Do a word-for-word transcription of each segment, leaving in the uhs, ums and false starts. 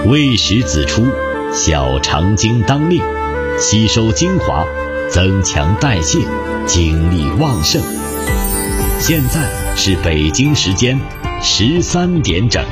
未时子出，小肠经当令，吸收精华，增强代谢，精力旺盛。现在是北京时间十三点整。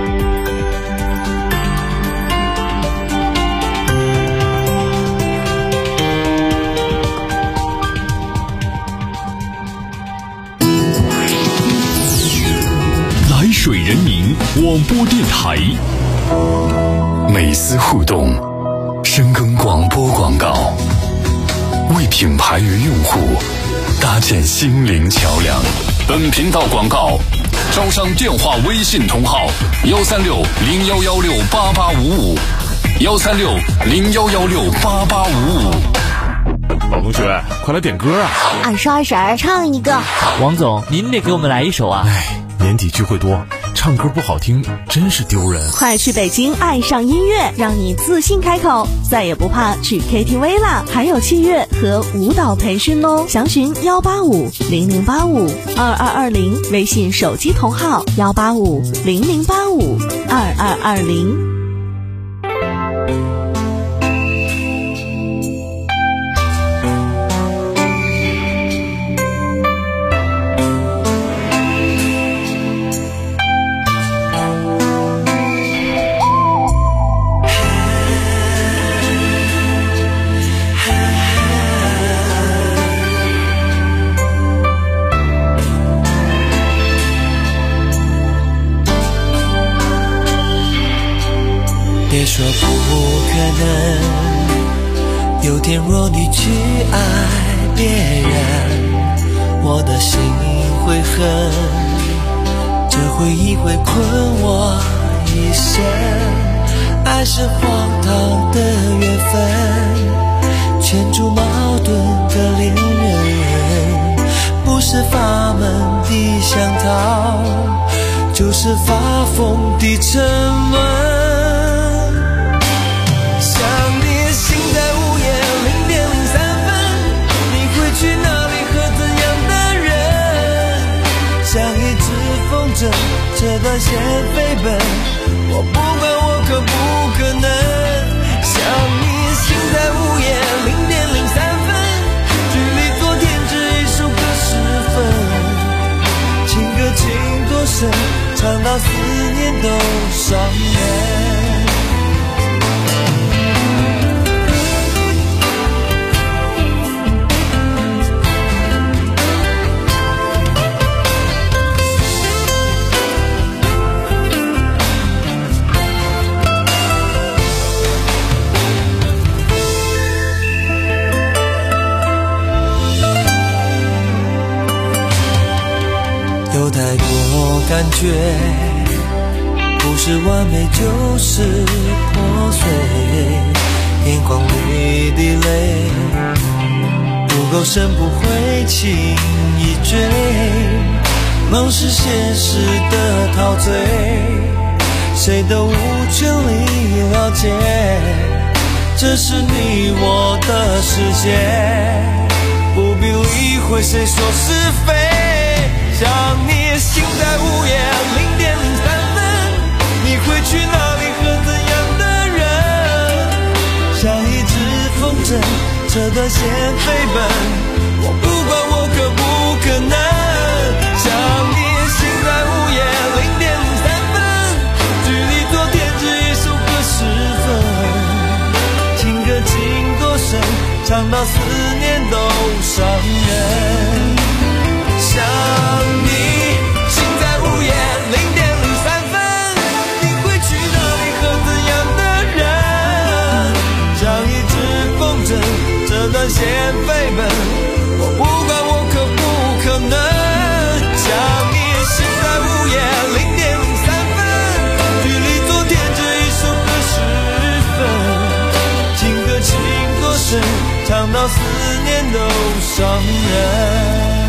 来水人民广播电台， 美思互动，深耕广播广告，为品牌与用户搭建心灵桥梁。 本频道广告招商电话微信同号幺三六零幺幺六八八五五幺三六零幺幺六八八五五。 老同学，快来点歌啊！ 二十二婶儿唱一个。 王总，您得给我们来一首啊！ 哎，年底聚会多，唱歌不好听真是丢人。 快去北京爱上音乐，让你自信开口，再也不怕去 K T V 啦！还有器乐和舞蹈培训哦，详询幺八五零零八五二二二零，微信手机同号幺八五零零八五二二二零。 别说不可能，有天若你去爱别人，我的心会恨，这回忆会困我一生。爱是荒唐的缘分，牵住矛盾的恋人，不是法门的香桃，就是发疯的沉沦。这段线飞奔，我不管我可不可能像你心在午夜零点零三分，距离昨天只一首歌十分，情歌情多深，唱到思念都伤人。有太多感觉，不是完美就是破碎，眼眶里的泪不够深不会轻易追，梦是现实的陶醉，谁都无权利了解，这是你我的世界，不必理会谁说是非。想你心在午夜零点零三分，你会去哪里和怎样的人？像一只风筝，这段线飞奔，我不管我可不可能。想你心在午夜零点零三分，距离昨天只一首歌十分，情歌情多深，唱到思念都伤人。想你心在午夜零点零三分，你会去哪里和怎样的人？像一只风筝，这段线飞奔，我不管我可不可能。想你心在午夜零点零三分，距离昨天只一首歌十分，情歌情多深，唱到思念都伤人。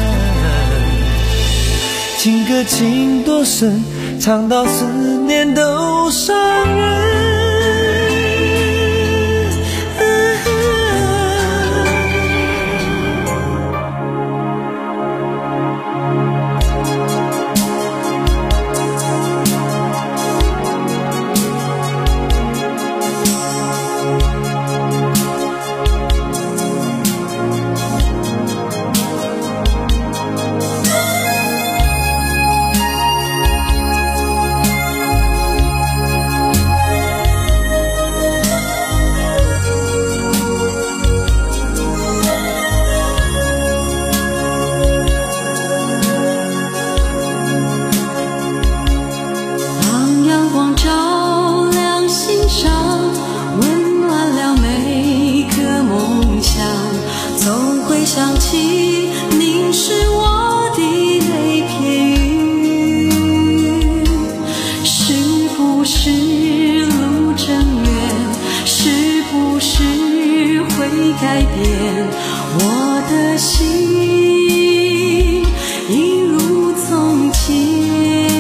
情歌情多深，唱到思念都伤人。 气凝视我的泪片语，是不是路正远，是不是会改变我的心一如从前。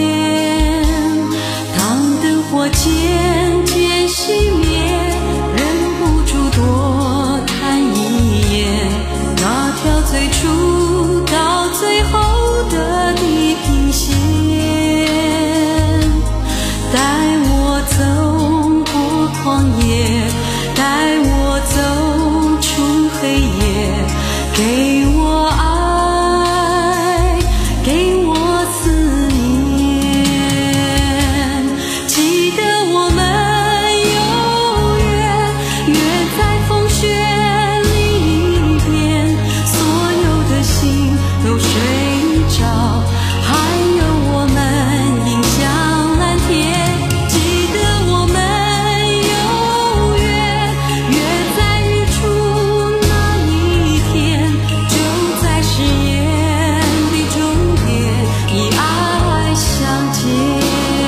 当灯火渐渐熄灭，忍不住多看一眼那条最初到最后的地平线，带我走过旷野，带我走出黑夜，给我爱，给我思念。记得我们有约，约在风雪里边，所有的心都睡着，还有我们迎向蓝天。记得我们有约，约在日出那一天，就在誓言的终点，以爱相见。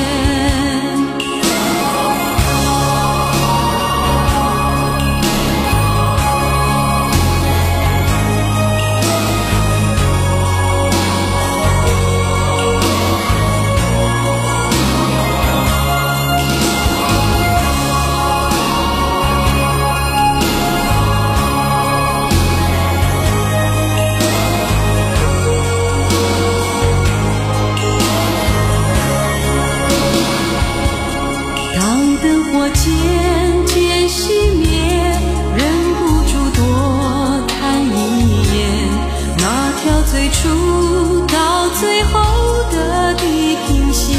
当灯火渐渐熄灭，忍不住多看一眼那条最初到最后的地平线，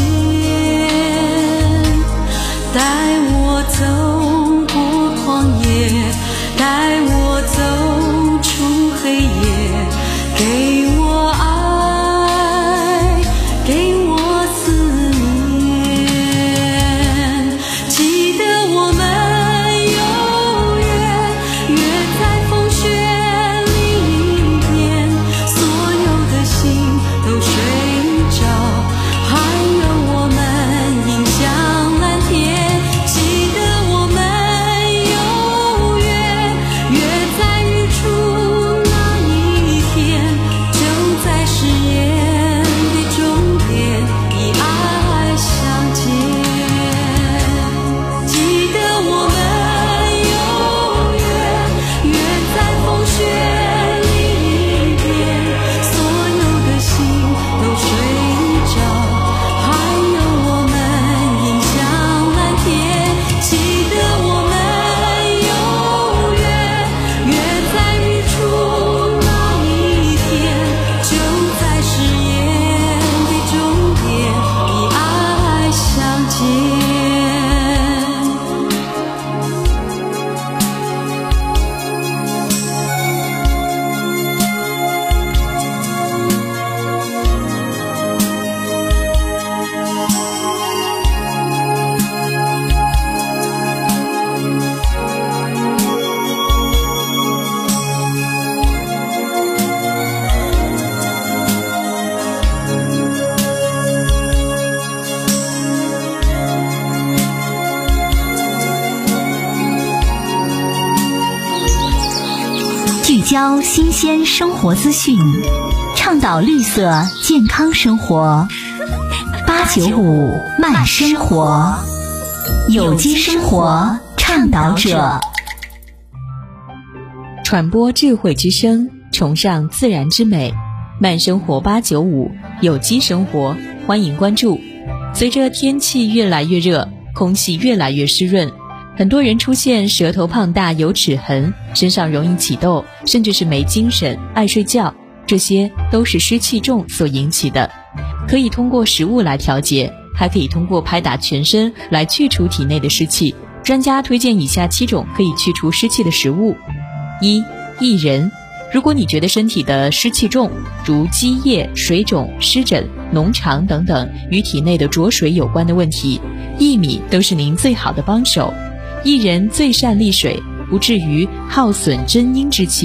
带我走过旷野，带我走出黑夜，给我爱，给我思念。记得我们有约，约在风雪里边，所有的心都睡着，还有我们迎向蓝天。记得我们有约，约在日出那一天，就在誓言的终点，以爱相见。记得我们有约，约在风雪里边，所有的心都睡着，还有我们迎向蓝天。记得我们有约，约在日出那一天，就在誓言的终点，以爱相见。 聚焦新鲜生活资讯，倡导绿色健康生活。八九五慢生活，有机生活倡导者。 传播智慧之声，崇尚自然之美。慢生活八九五，有机生活，欢迎关注。随着天气越来越热，空气越来越湿润，很多人出现舌头胖大、有齿痕，身上容易起痘，甚至是没精神、爱睡觉，这些都是湿气重所引起的。可以通过食物来调节，还可以通过拍打全身来去除体内的湿气。专家推荐以下七种可以去除湿气的食物。一、薏仁。如果你觉得身体的湿气重，如积液、水肿、湿疹、脓肠等等与体内的浊水有关的问题，薏米都是您最好的帮手。薏仁最善利水，不至于耗损真阴之气，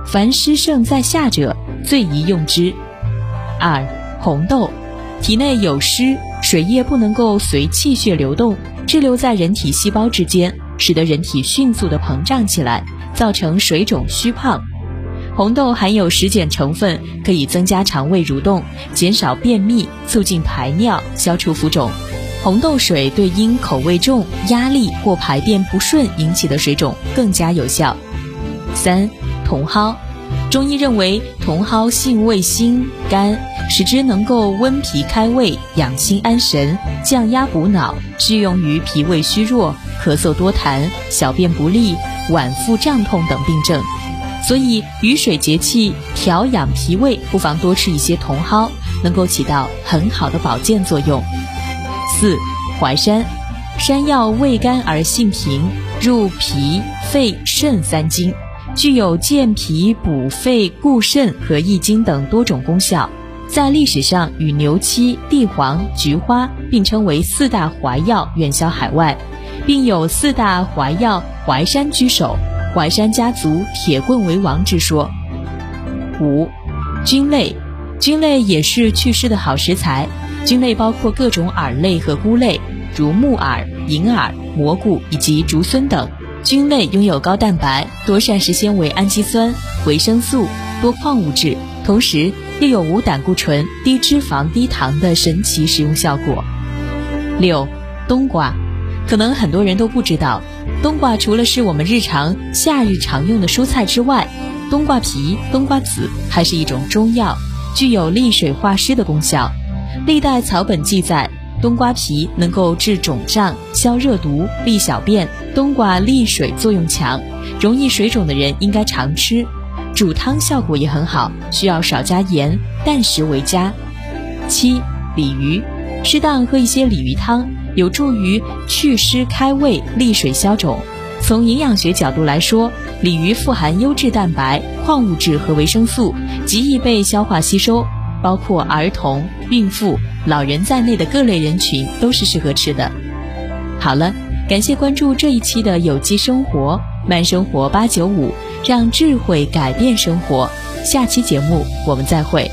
凡湿盛在下者，最宜用之。二、红豆，体内有湿，水液不能够随气血流动，滞留在人体细胞之间，使得人体迅速地膨胀起来，造成水肿虚胖。红豆含有食碱成分，可以增加肠胃蠕动，减少便秘，促进排尿，消除浮肿。红豆水对因口味重、压力或排便不顺引起的水肿更加有效。三、茼蒿，中医认为茼蒿性味辛甘，使之能够温脾开胃、养心安神、降压补脑，适用于脾胃虚弱、咳嗽多痰、小便不利、脘腹胀痛等病症。所以雨水节气调养脾胃，不妨多吃一些茼蒿，能够起到很好的保健作用。四、淮山，山药味甘而性平，入脾、肺、肾三经，具有健脾、补肺、固肾和益精等多种功效。在历史上与牛膝、地黄、菊花并称为四大怀药，远销海外，并有四大怀药淮山居首，淮山家族铁棍为王之说。五、菌类，菌类也是祛湿的好食材。菌类包括各种饵类和菇类，如木耳、银耳、蘑菇以及竹荪等。菌类拥有高蛋白、多膳食纤维、氨基酸、维生素、多矿物质，同时又有无胆固醇、低脂肪、低糖的神奇食用效果。六、冬瓜，可能很多人都不知道，冬瓜除了是我们日常夏日常用的蔬菜之外，冬瓜皮、冬瓜籽还是一种中药，具有利水化湿的功效。历代草本记载，冬瓜皮能够治肿胀、消热毒、利小便。冬瓜利水作用强，容易水肿的人应该常吃。煮汤效果也很好，需要少加盐，淡食为佳。七、鲤鱼，适当喝一些鲤鱼汤，有助于祛湿开胃、利水消肿。从营养学角度来说，鲤鱼富含优质蛋白、矿物质和维生素，极易被消化吸收，包括儿童、孕妇、老人在内的各类人群都是适合吃的。好了，感谢关注这一期的有机生活慢生活八九五，让智慧改变生活。下期节目我们再会。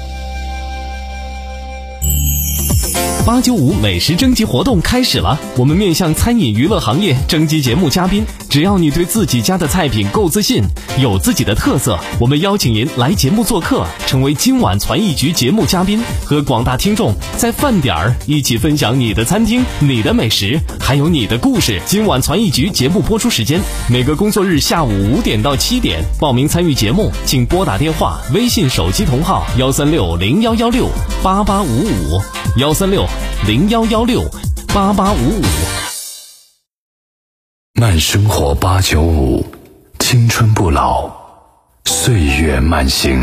八九五美食征集活动开始了，我们面向餐饮娱乐行业征集节目嘉宾，只要你对自己家的菜品够自信，有自己的特色，我们邀请您来节目做客，成为今晚传艺局节目嘉宾，和广大听众在饭点儿一起分享你的餐厅、你的美食，还有你的故事。今晚传艺局节目播出时间每个工作日下午五点到七点，报名参与节目请拨打电话、微信手机同号幺三六零幺幺六八八五五幺三六零幺幺六八八五五。 慢生活八九五，青春不老，岁月慢行。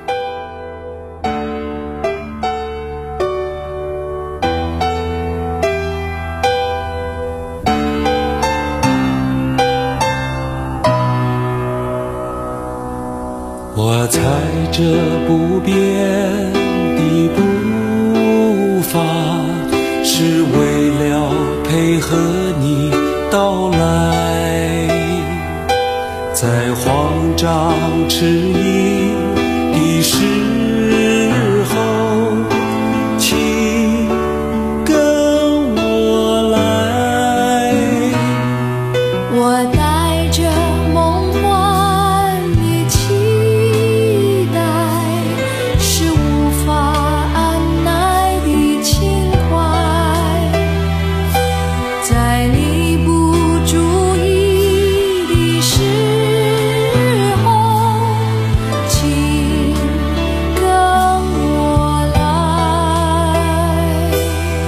我踩着不变的步伐，是为了配合你到来，在慌张迟疑的时候，请跟我来。 我带着梦幻的期待，是无法按耐的情怀，在你不注意的时候，请跟我来。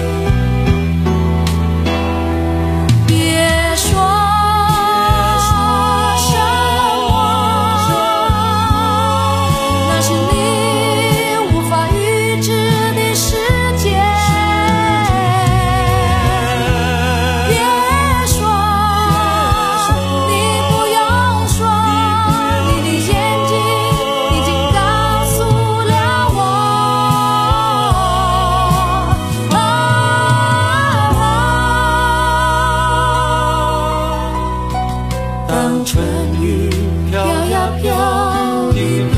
别说什么，那是你无法预知的世界。别说，你不用说，你的眼睛已经告诉了我。当春雨飘呀飘的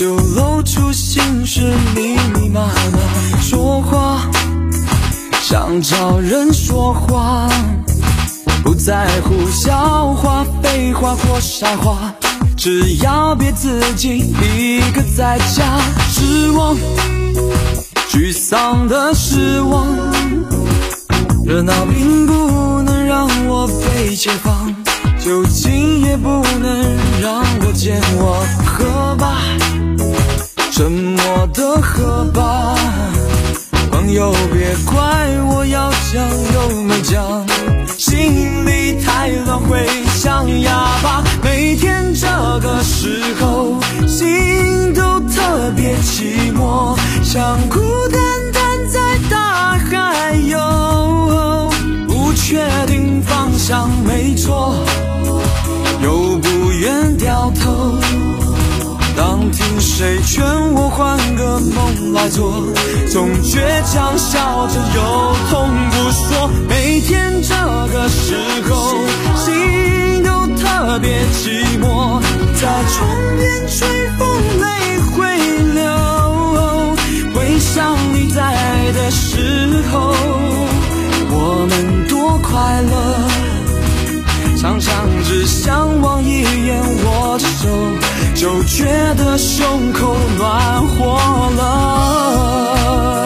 就露出心事，密密麻麻说话，想找人说话，不在乎笑话、废话或傻话，只要别自己一个在家。失望，沮丧的失望，热闹并不能让我被解放，酒精也不能让我健忘。喝吧，沉默的喝吧，朋友别怪我要讲又没讲，心里太乱会像哑巴。每天这个时候心都特别寂寞，像孤单单在大海游，不确定方向没错，又不愿掉头。当听谁劝我换个梦来做，总倔强笑着又痛不说。每天这个时候心都特别寂寞，在窗边吹风泪会流，回想你在的时候我们多快乐，常常只想望一眼握着手，就觉得胸口暖和了。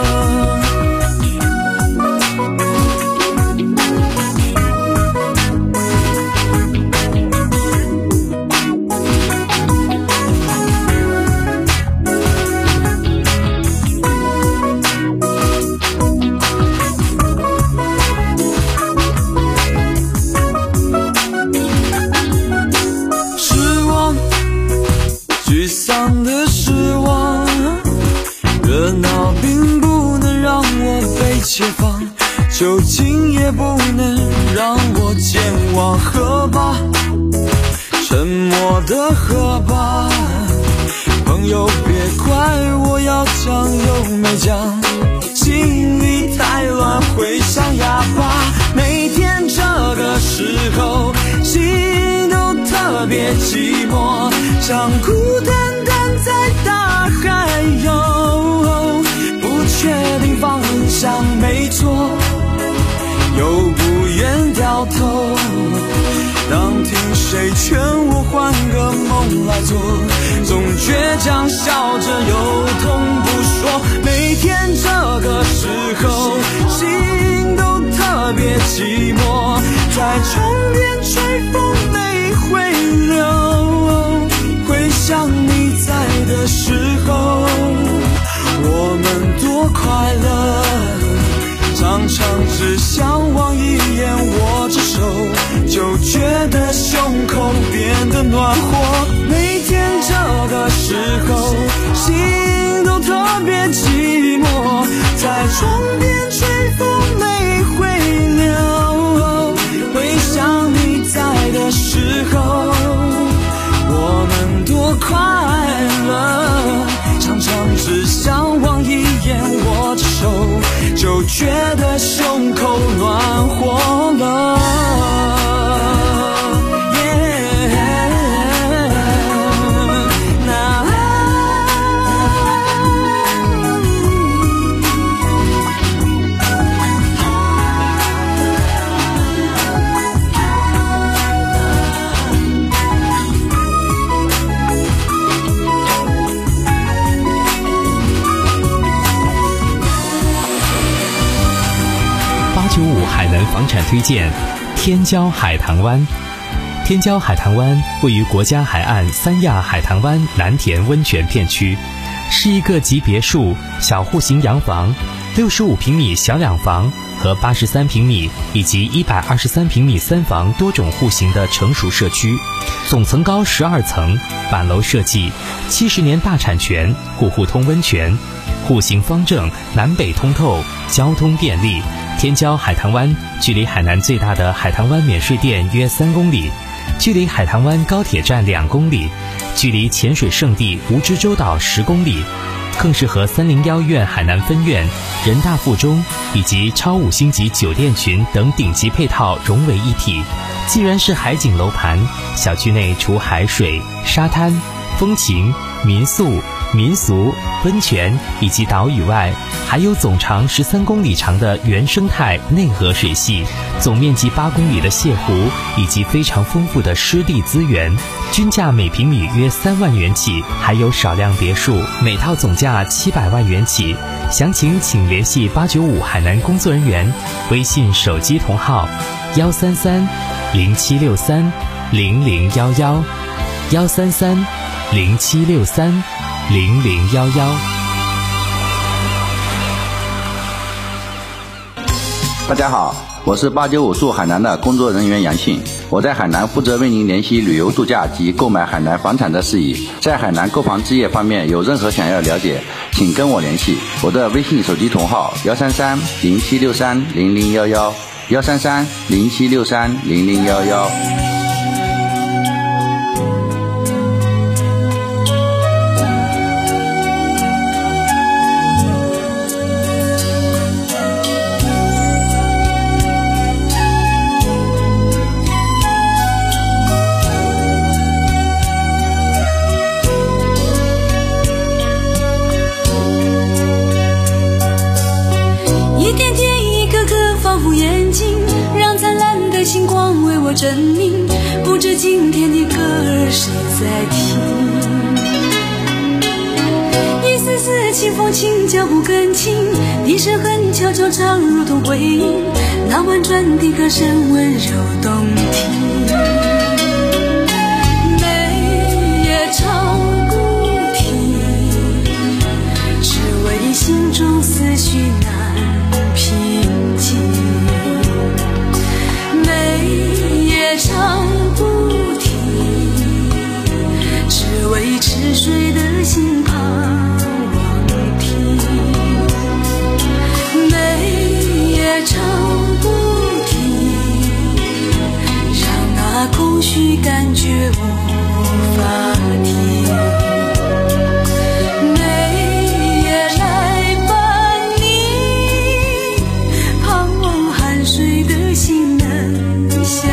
解放，酒精也不能让我健忘。喝吧，沉默的喝吧，朋友别怪我要讲又没讲，心里太乱会像哑巴。每天这个时候心都特别寂寞，像孤单单在大海游，不确定方向没错，又不愿掉头。当听谁劝我换个梦来做，总倔强笑着又痛不说。每天这个时候心都特别寂寞，在窗边吹风泪会流，回想你在的时候我们多快乐，常常只想望一眼握着手，就觉得胸口变得暖和。每天这个时候心都特别寂寞，在窗边吹风泪会流，回想你在的时候我们多快乐，常常只想望一眼握着手，就觉得胸口暖和了。 九五海南房产推荐天骄海棠湾。天骄海棠湾位于国家海岸三亚海棠湾南田温泉片区，是一个集别墅、小户型洋房、六十五平米小两房和八十三平米以及一百二十三平米三房多种户型的成熟社区，总层高十二层，板楼设计，七十年大产权，户户通温泉，户型方正，南北通透，交通便利。天骄海棠湾距离海南最大的海棠湾免税店约三公里，距离海棠湾高铁站两公里，距离潜水圣地蜈支洲岛十公里，更是和三零幺院海南分院、人大附中以及超五星级酒店群等顶级配套融为一体。既然是海景楼盘，小区内除海水、沙滩、风情、 民宿、民俗、温泉以及岛屿外，还有总长十三公里长的原生态内河水系，总面积八公里的泻湖，以及非常丰富的湿地资源，均价每平米约三万元起，还有少量别墅，每套总价七百万元起。详情请联系八九五海南工作人员，微信手机同号幺三三零七六三零零幺幺幺三三零七六三零零幺幺。 大家好，我是八九五驻海南的工作人员杨信，我在海南负责为您联系旅游度假及购买海南房产的事宜。在海南购房置业方面有任何想要了解，请跟我联系，我的微信手机同号幺三三零七六三零零幺幺幺三三零七六三零零幺幺。 证明不知今天的歌儿谁在听，一丝丝清风轻脚步更轻，笛声很悄悄唱如同回音，那婉转的歌声温柔动听，每夜唱不停，只为心中思绪难平静，唱不停，只为痴睡的心盼望听，每夜唱不停，让那空虚感觉无法停，每夜来伴你，盼望酣睡的心能相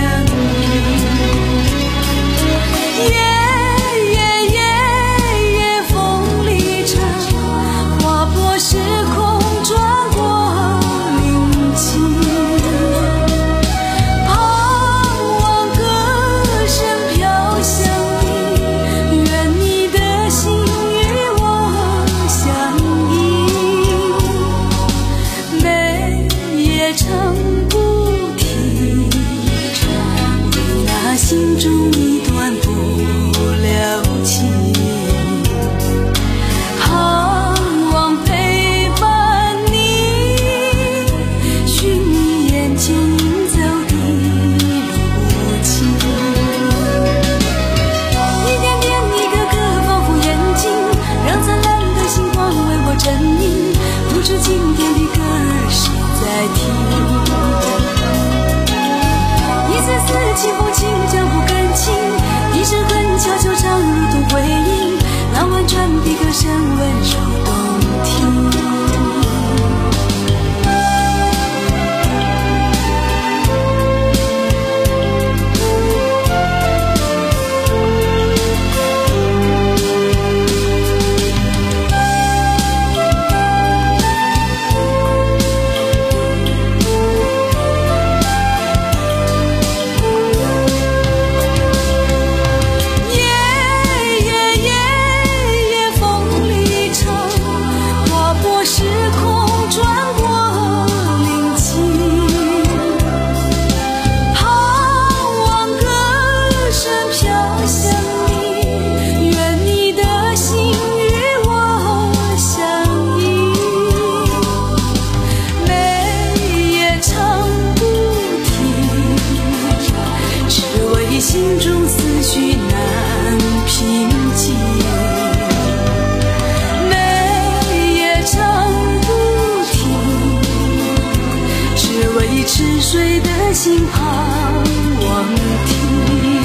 痴睡的心盼望听，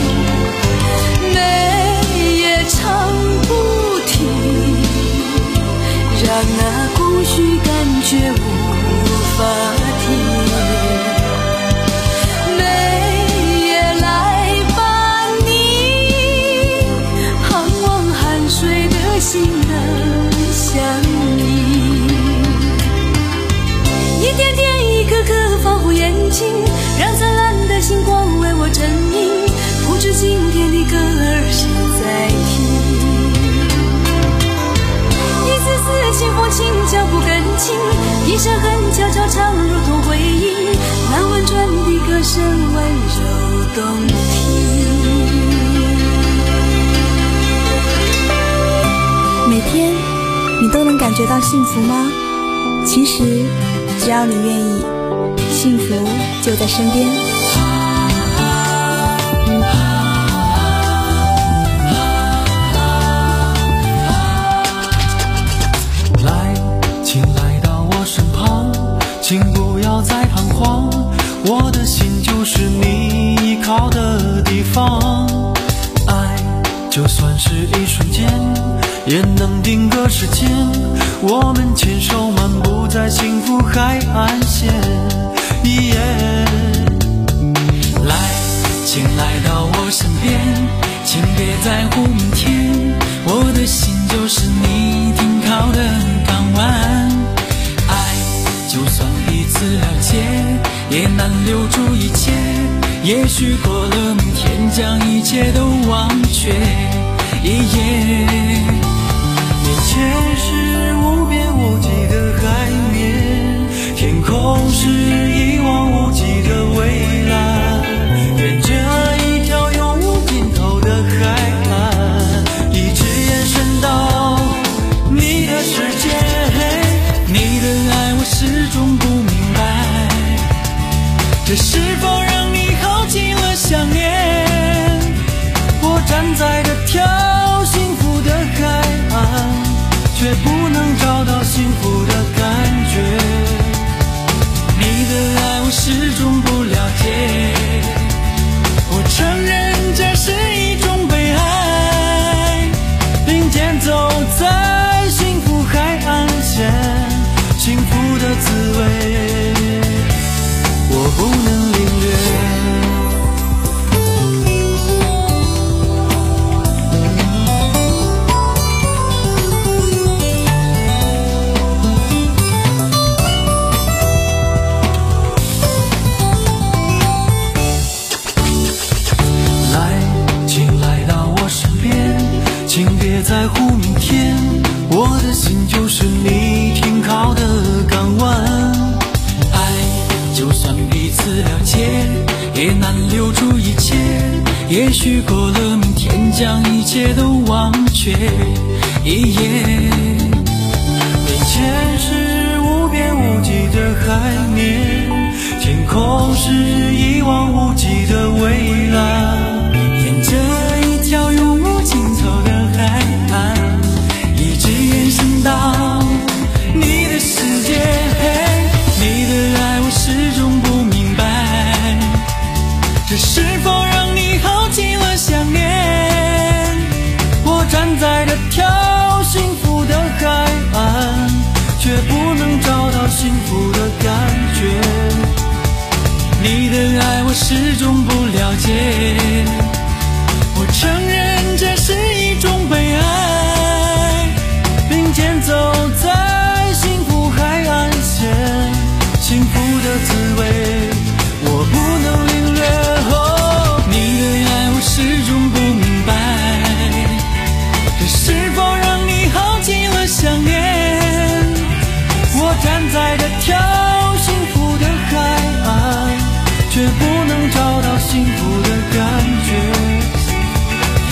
每夜唱不停，让那空虚感觉无法停。每夜来伴你，盼望酣睡心的相依。一点点一颗颗仿佛眼睛，让灿烂的星光为我衬映，不知今天的歌儿谁在听。一丝丝清风轻脚步更轻，一声恨悄悄唱如同回音，那婉转的歌声温柔动听。 每天你都能感觉到幸福吗？其实只要你愿意，幸福就在身边。 来，请来到我身旁，请不要再彷徨，我的心就是你依靠的地方。爱就算是一瞬间，也能定格时间，我们牵手漫步在幸福海岸线。耶、来，请来到我身边，请别在乎明天，我的心就是你停靠的港湾。爱就算彼此了解，也难留住一切，也许过了明天，将一切都忘却。耶、眼前是无边无际的海面，天空是一望无际的蔚蓝，沿着一条永无尽头的海岸，一直延伸到你的世界。你的爱我始终不明白，这是否让你耗尽了想念？我站在这条幸福的海岸，却不能找到幸福的感觉。你的爱我始终不了解，我承认这是一种悲哀，并肩走在幸福海岸线，幸福的滋味我不能领略。在乎明天，我的心就是你停靠的港湾。爱就算彼此了解，也难留住一切，也许过了明天，将一切都忘却。一夜面前是无边无际的海面，天空是一望无际的蔚蓝，沿着一条永无尽头的海岸，一直延伸到你的世界。你的爱我始终不明白，这是否让你耗尽了想念？我站在这条幸福的海岸，却不能找到幸福的感觉。你的爱我始终不了解，我承认这是一种悲哀，并肩走在幸福海岸线，幸福的滋味我不能领略。哦，你的爱我始终不明白，这是否让你耗尽了想念？我站在这条幸福的海岸，却不能找到幸福的感觉。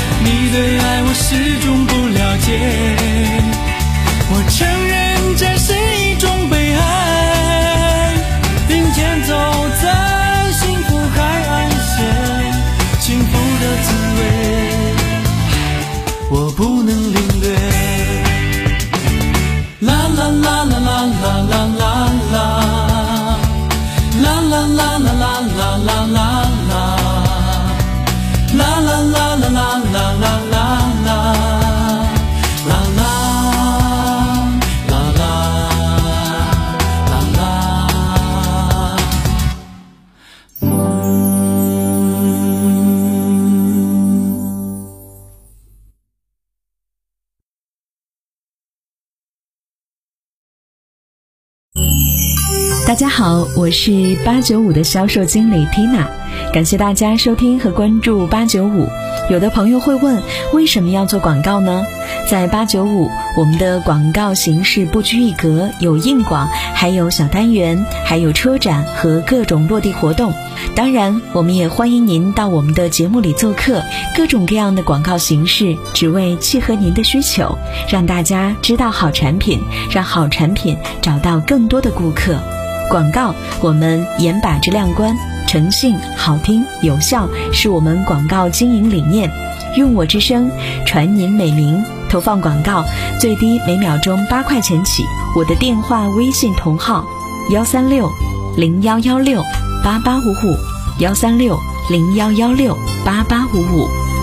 大家好，我是八九五的销售经理 Tina， 感谢大家收听和关注八九五。有的朋友会问，为什么要做广告呢？在八九五，我们的广告形式不拘一格，有硬广，还有小单元，还有车展和各种落地活动。当然，我们也欢迎您到我们的节目里做客，各种各样的广告形式，只为契合您的需求，让大家知道好产品，让好产品找到更多的顾客。广告，我们严把质量关，诚信、好听、有效是我们广告经营理念。用我之声，传您美名。投放广告最低每秒钟八块钱起。我的电话、微信同号：幺三六零幺幺六八八五五，幺三六零幺幺六八八五五。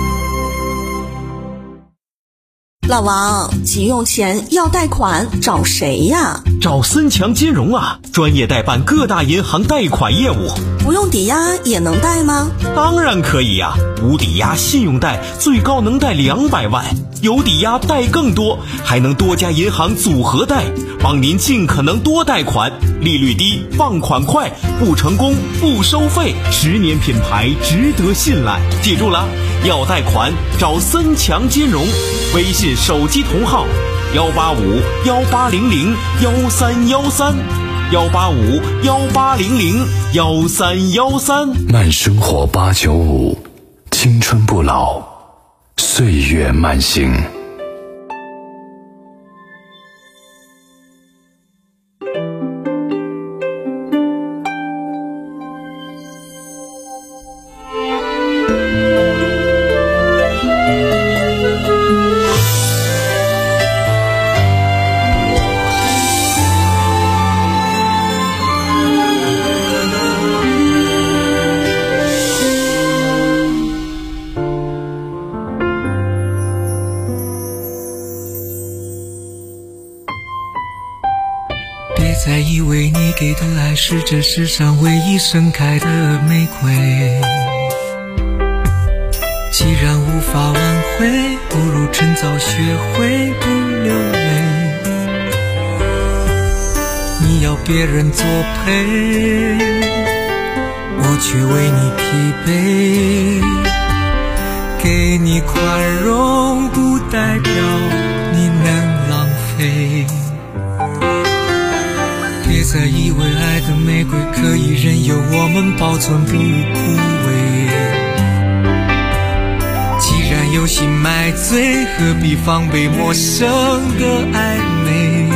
老王，急用钱要贷款，找谁呀？ 找森强金融啊，专业代办各大银行贷款业务。 不用抵押也能贷吗？ 当然可以呀、啊，无抵押信用贷最高能贷两百万，有抵押贷更多，还能多家银行组合贷，帮您尽可能多贷款，利率低，放款快，不成功不收费，十年品牌值得信赖。记住了，要贷款找森强金融，微信手机同号幺八五幺八零零幺三幺三，幺八五幺八零零幺三幺三。 慢生活八九五，青春不老，岁月慢行。 再以为你给的爱是这世上唯一盛开的玫瑰，既然无法挽回，不如趁早学会不流泪。你要别人作陪，我却为你疲惫，给你宽容不代表你能浪费。别再以为爱的玫瑰可以任由我们保存不枯萎，既然有心买醉，何必防备陌生的暧昧。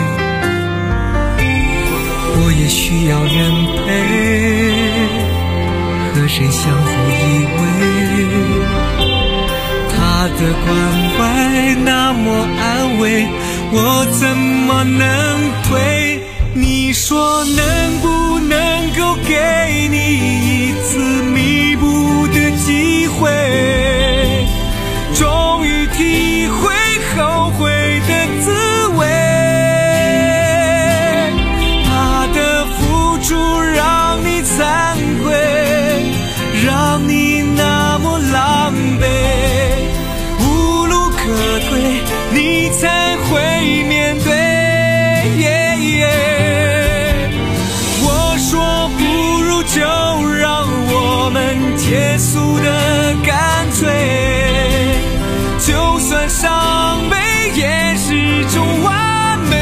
我也需要人陪，和谁相互依偎，他的关怀那么安慰，我怎么能退？你说能不能够给你一次弥补的机会，终于体会后悔的滋味。他的付出让你惭愧，让你那么狼狈，无路可退，你才会面对。就让我们结束的干脆，就算伤悲也是种完美。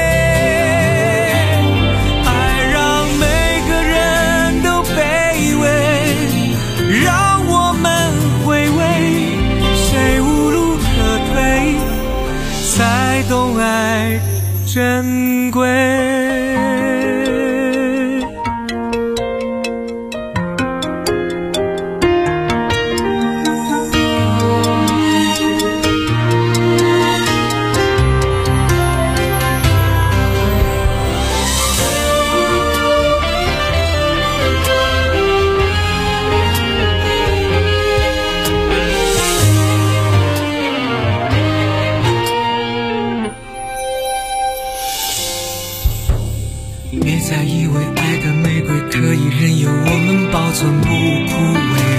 爱让每个人都卑微，让我们回味，谁无路可退，才懂爱珍贵。别再以为爱的玫瑰可以任由我们保存不枯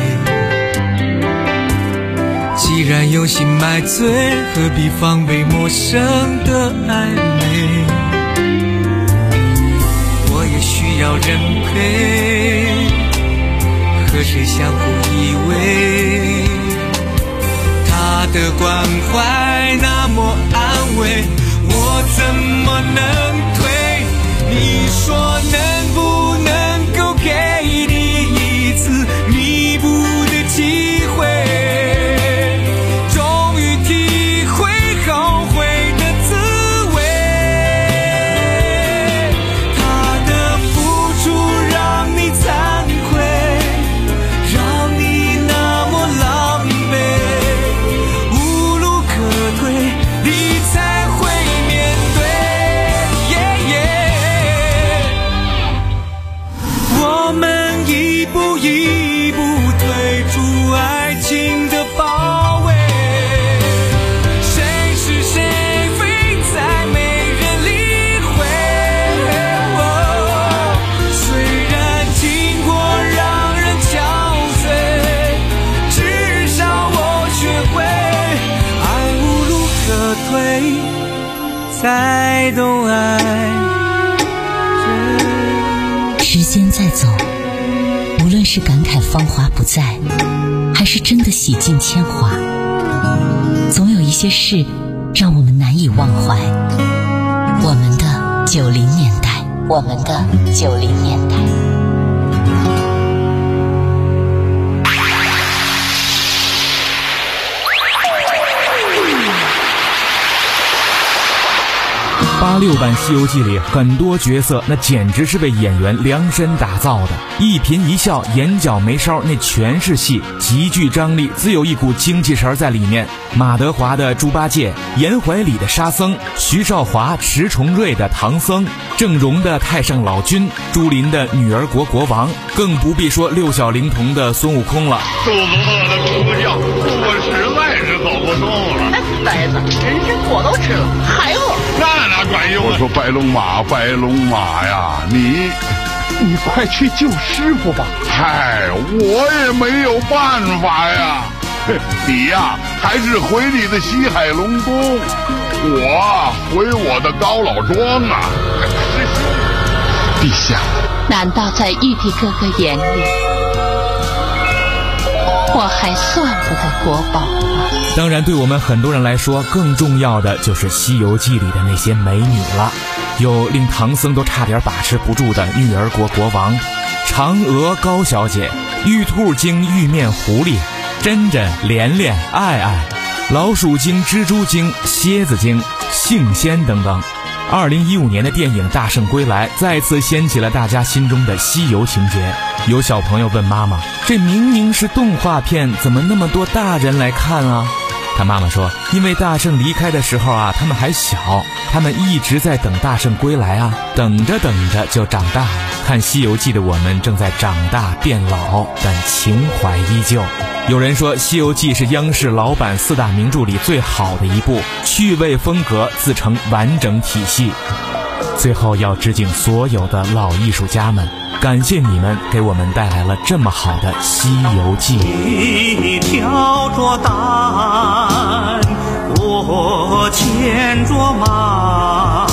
萎，既然有心买醉，何必防备陌生的暧昧。 要人陪，和谁相互依偎，他的关怀那么安慰，我怎么能退？你说能不能够给你一次弥补的机会，终于体会后悔的滋味，他的付出让你惭愧，让你那么狼狈，无路可退，你才会面对。我们一步一步退出爱情的包围，谁是谁非再没人理会，哦，虽然经过让人憔悴，至少我学会爱无路可退，才懂爱。 时间在走，无论是感慨芳华不再，还是真的洗尽铅华，总有一些事让我们难以忘怀。我们的九零年代，我们的九零年代。 八六版《西游记》里很多角色那简直是为演员量身打造的，一颦一笑，眼角眉梢，那全是戏，极具张力，自有一股精气神在里面。马德华的猪八戒，严怀礼的沙僧，徐少华、迟重瑞的唐僧，郑融的太上老君，朱琳的女儿国国王，更不必说六小龄童的孙悟空了。 肚子饿的咕咕叫，我实在是走不动了。 哎，呆子，人参果都吃了，还饿？ 那哪管用啊！我说白龙马，白龙马呀，你你快去救师傅吧！嗨，我也没有办法呀。你呀，还是回你的西海龙宫，我回我的高老庄啊。陛下， 难道在玉帝哥哥眼里，我还算不得国宝吗？ 当然，对我们很多人来说，更重要的就是《西游记》里的那些美女了。有令唐僧都差点把持不住的女儿国国王，嫦娥高小姐，玉兔精玉面狐狸，珍珍莲莲爱爱，老鼠精蜘蛛精蝎子精杏仙等等。二零一五年的电影《大圣归来》再次掀起了大家心中的西游情节。有小朋友问妈妈，这明明是动画片，怎么那么多大人来看啊？他妈妈说，因为大圣离开的时候啊，他们还小，他们一直在等大圣归来啊，等着等着就长大了。看西游记的我们正在长大变老，但情怀依旧。有人说，西游记是央视老版四大名著里最好的一部，趣味风格自成完整体系。最后要致敬所有的老艺术家们，感谢你们给我们带来了这么好的西游记。 你挑着担，我牵着马，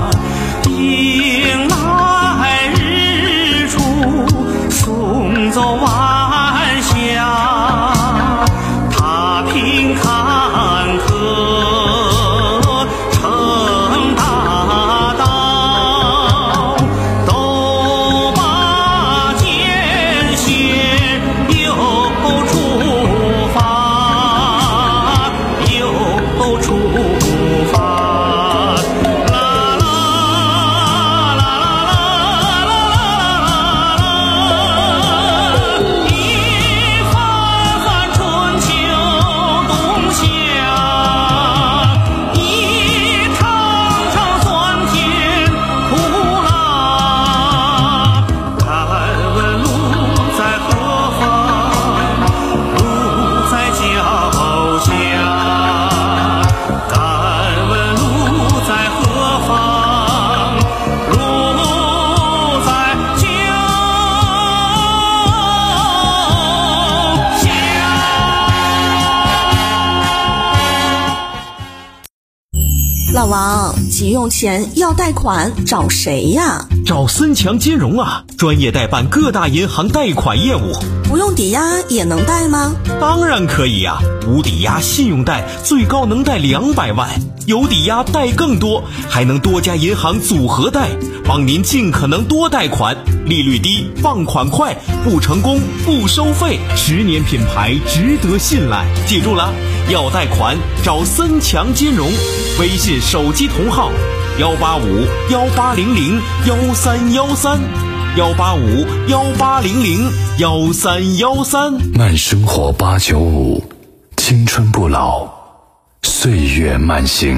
迎来日出，送走晚霞，踏平坎坷，成大道，都把艰险又出发，又出发，啦啦啦啦啦啦，一番番春秋冬夏，一场场酸甜苦辣。敢问路在何方？路在脚下。敢问路在何方？路在脚老王， 急用钱要贷款，找谁呀？ 找森强金融啊，专业代办各大银行贷款业务。 不用抵押也能贷吗？ 当然可以呀、啊，无抵押信用贷最高能贷两百万，有抵押贷更多，还能多家银行组合贷，帮您尽可能多贷款，利率低，放款快，不成功不收费，十年品牌值得信赖。记住了，要贷款找森强金融，微信手机同号幺八五幺八零零幺三幺三。幺八五幺八零零幺三幺三， 慢生活八九五，青春不老，岁月慢行。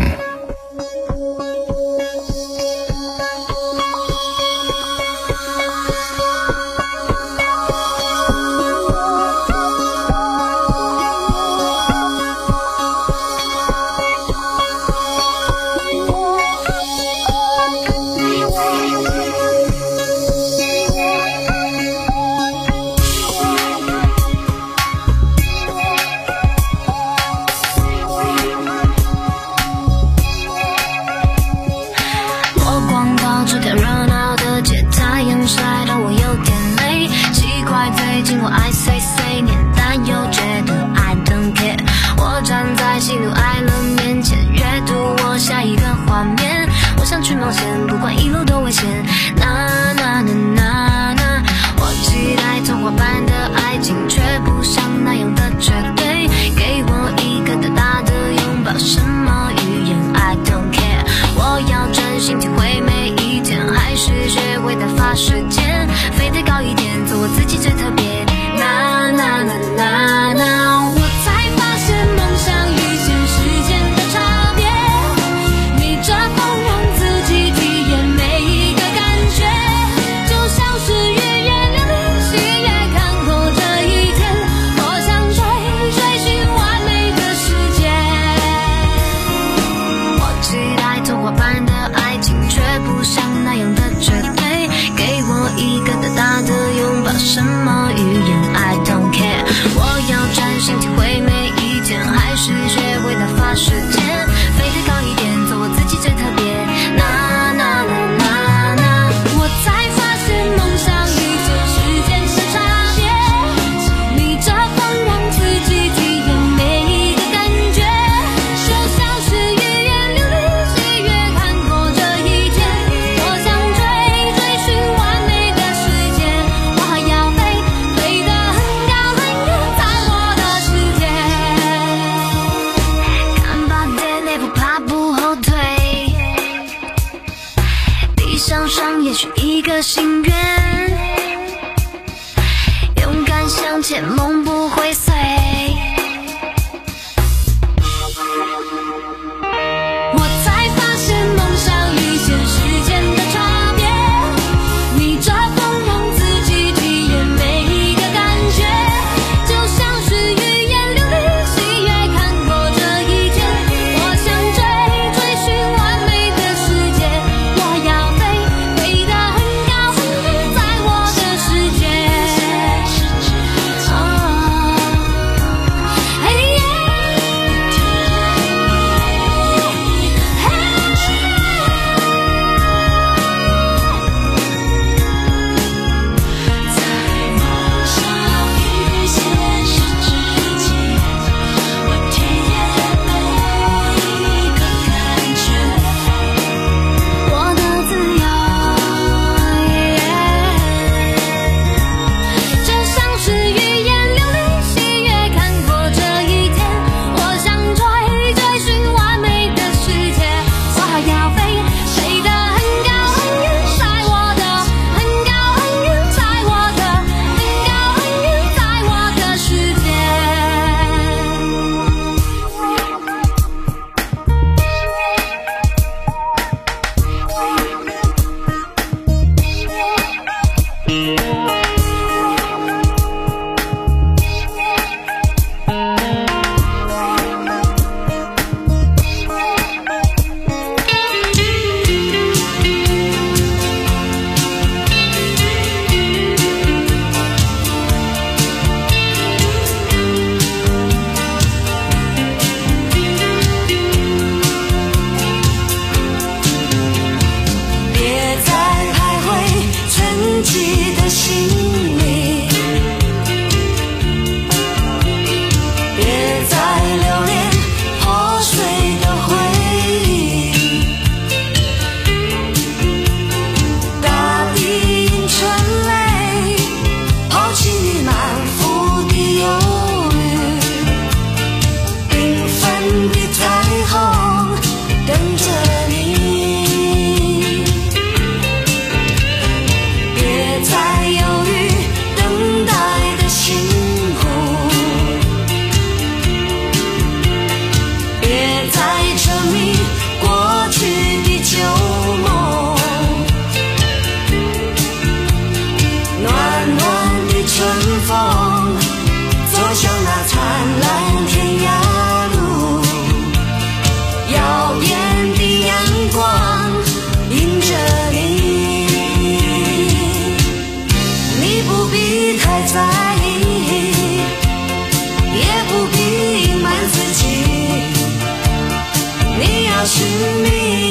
寻觅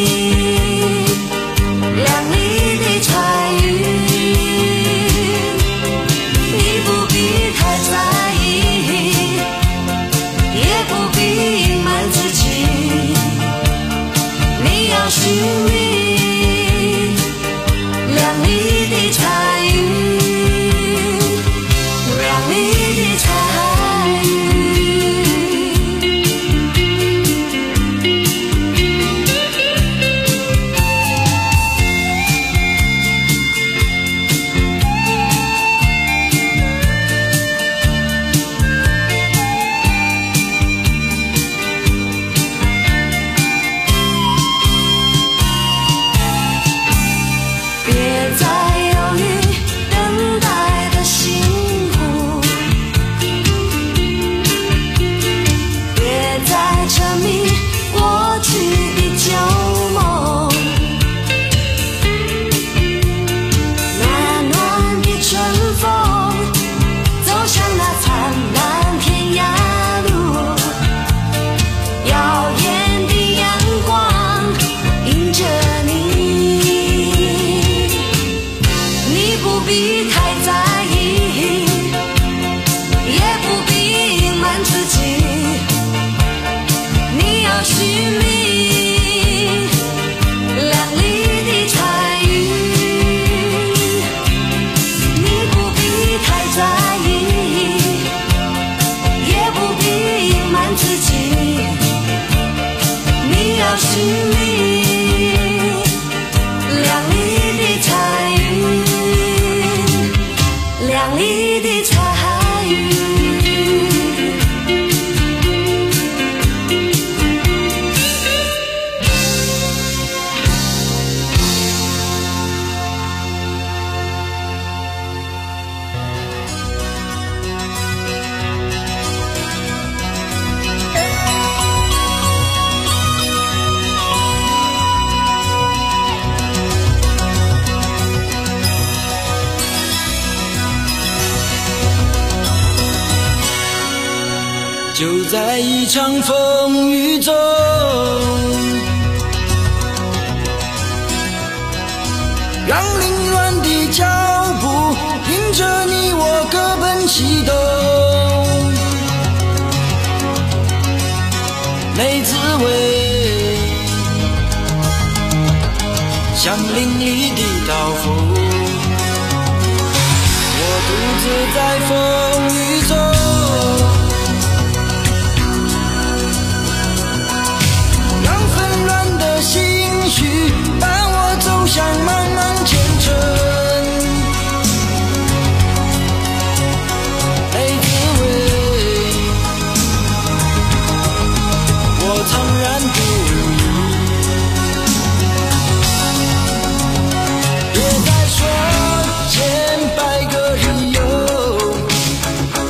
亮丽的彩云，你不必太在意，也不必隐瞒自己，你要寻觅亮丽的彩云，亮丽的彩云。别再犹豫等待的辛苦，别再沉迷过去的旧梦，暖暖的春风走向那灿烂天涯路，耀眼的阳光迎着你，你不必太在意，也不必隐瞒自己，你要寻觅亮丽的彩云，你不必太在意，也不必隐瞒自己，你要寻觅亮丽的彩云，亮丽的彩云。 就在一场风雨中，让凌乱的脚步迎着你我各奔西东，没滋味，像淋漓的刀锋，我独自在风雨中，心绪伴我走向漫漫前程，没滋味，我苍然不已，别再说千百个理由，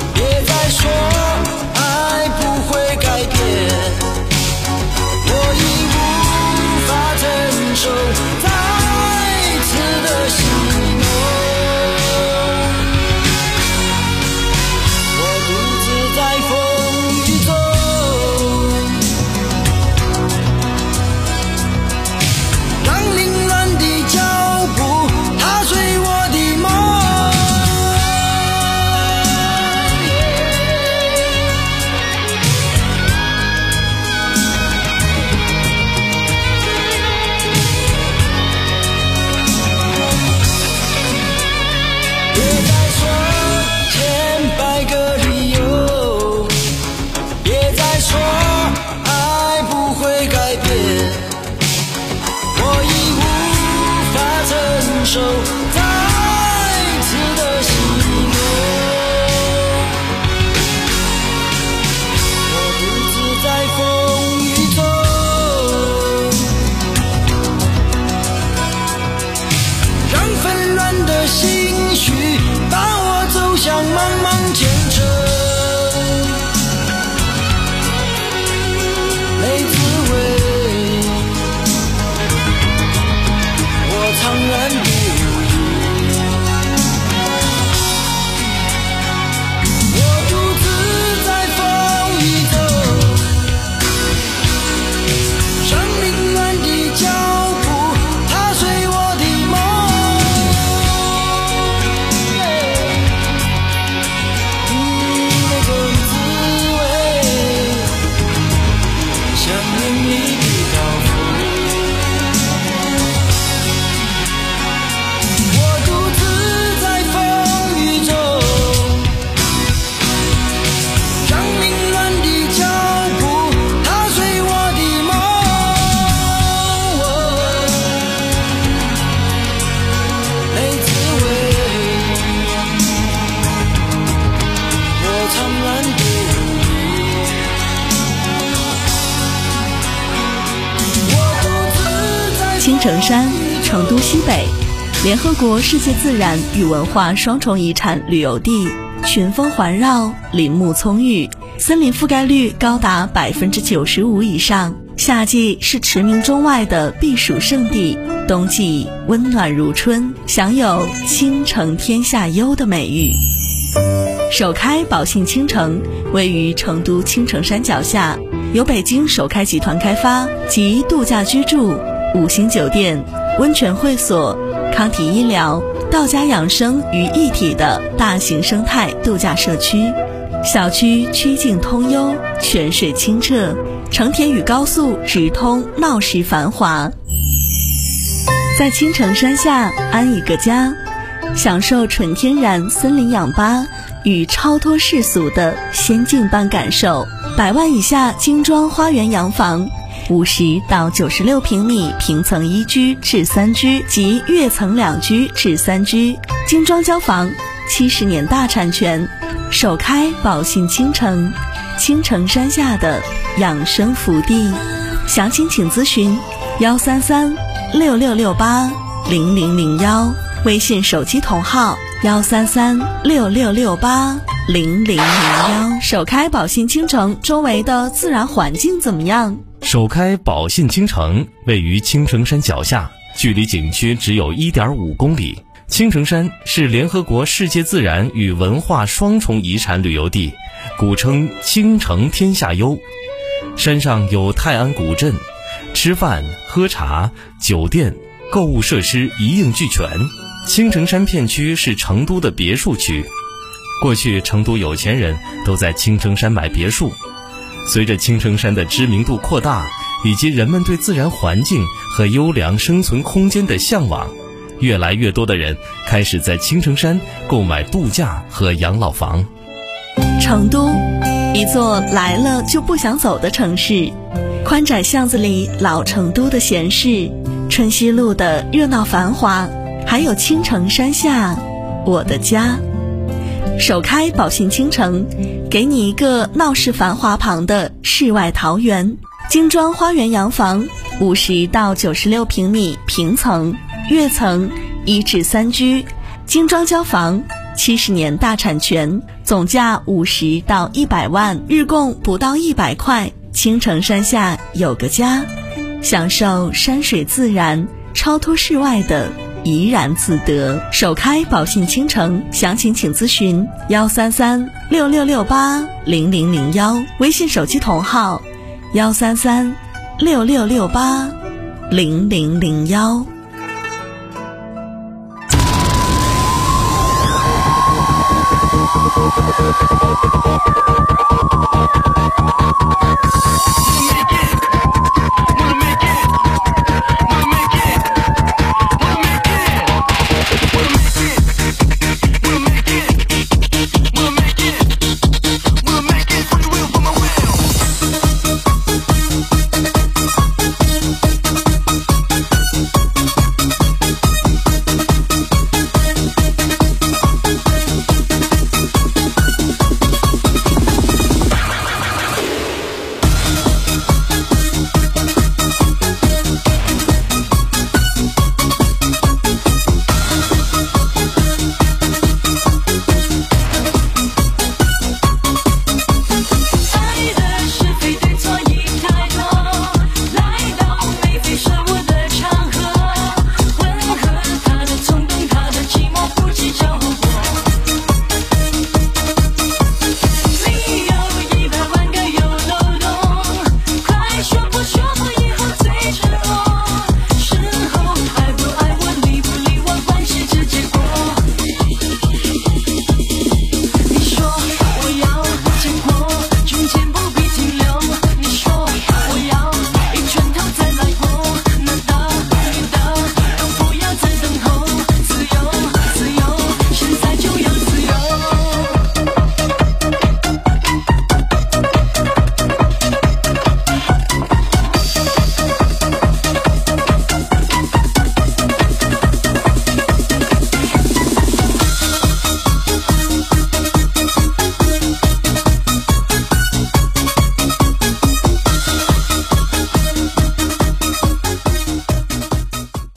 城山，成都西北，联合国世界自然与文化双重遗产旅游地，群峰环绕，林木葱郁，森林覆盖率高达百分之九十五以上。夏季是驰名中外的避暑胜地，冬季温暖如春，享有倾城天下优的美誉。首开宝信倾城位于成都青城山脚下，由北京首开集团开发，集度假居住、五星酒店、温泉会所、康体医疗、道家养生于一体的大型生态度假社区。小区曲径通幽，泉水清澈，成田与高速直通，闹市繁华。在青城山下安一个家，享受纯天然森林氧吧与超脱世俗的仙境般感受。百万以下精装花园洋房，五十到九十六平米平层一居至三居及跃层两居至三居，精装交房，七十年大产权，首开宝信倾城，青城山下的养生福地。详情请咨询幺三三六六六八零零零幺，微信手机同号幺三三六六六八零零零幺。首开宝信倾城周围的自然环境怎么样？ 首开宝信倾城位于青城山脚下，距离景区只有 一点五公里。青城山是联合国世界自然与文化双重遗产旅游地，古称青城天下优。山上有泰安古镇，吃饭、喝茶、酒店、购物设施一应俱全。青城山片区是成都的别墅区，过去成都有钱人都在青城山买别墅。随着青城山的知名度扩大，以及人们对自然环境和优良生存空间的向往，越来越多的人开始在青城山购买度假和养老房。 成都，一座来了就不想走的城市。宽窄巷子里老成都的闲适，春熙路的热闹繁华，还有青城山下我的家。首开宝信倾城，给你一个闹市繁华旁的世外桃源。精装花园洋房，五十到九十六平米平层，跃层一至三居，精装交房，七十年大产权，总价五十到一百万，日供不到一百块。青城山下有个家，享受山水自然，超脱世外的怡然自得。首开宝信倾城，详情请咨询幺三三六六六八零零零幺，微信手机同号幺三三六六六八零零零幺。